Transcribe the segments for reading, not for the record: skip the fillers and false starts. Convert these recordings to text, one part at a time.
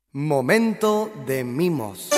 Momento de mimos.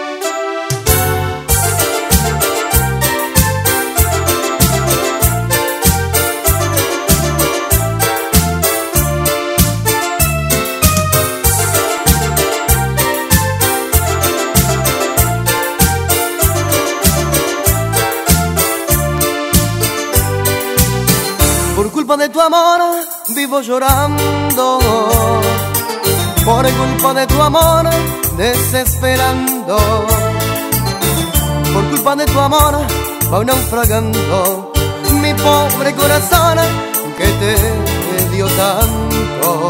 Por culpa de tu amor vivo llorando, por culpa de tu amor desesperando, por culpa de tu amor va naufragando mi pobre corazón que te dio tanto.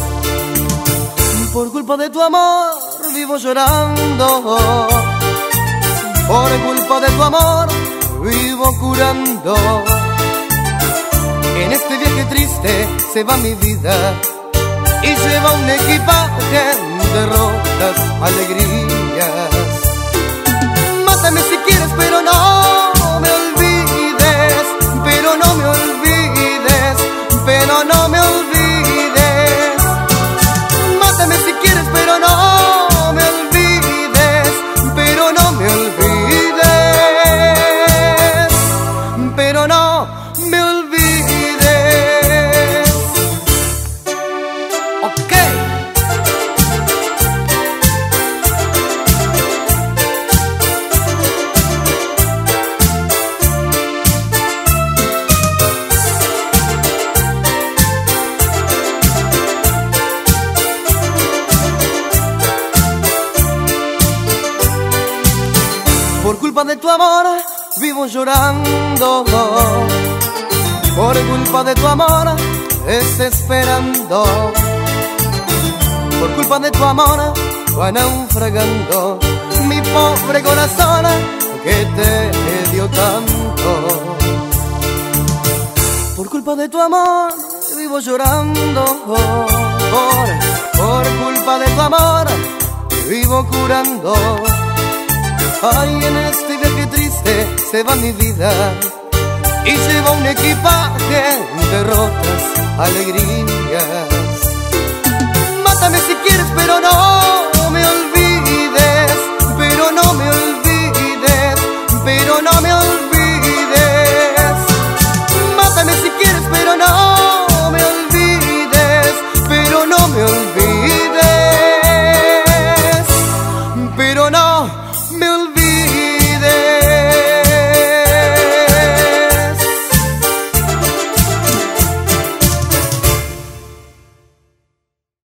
Por culpa de tu amor vivo llorando, por culpa de tu amor vivo curando. En este viaje triste se va mi vida y lleva un equipaje de rotas alegrías. Mátame si quieres, pero no me olvides, pero no me olvides, pero no me olvides. Mátame si quieres, pero no me olvides, pero no me olvides, pero no me olvides. Por culpa de tu amor vivo llorando, por culpa de tu amor desesperando, por culpa de tu amor va naufragando mi pobre corazón que te dio tanto. Por culpa de tu amor vivo llorando, por culpa de tu amor vivo curando. Ay, en este viaje triste se va mi vida y lleva un equipaje de rotas alegrías. Mátame si quieres, pero no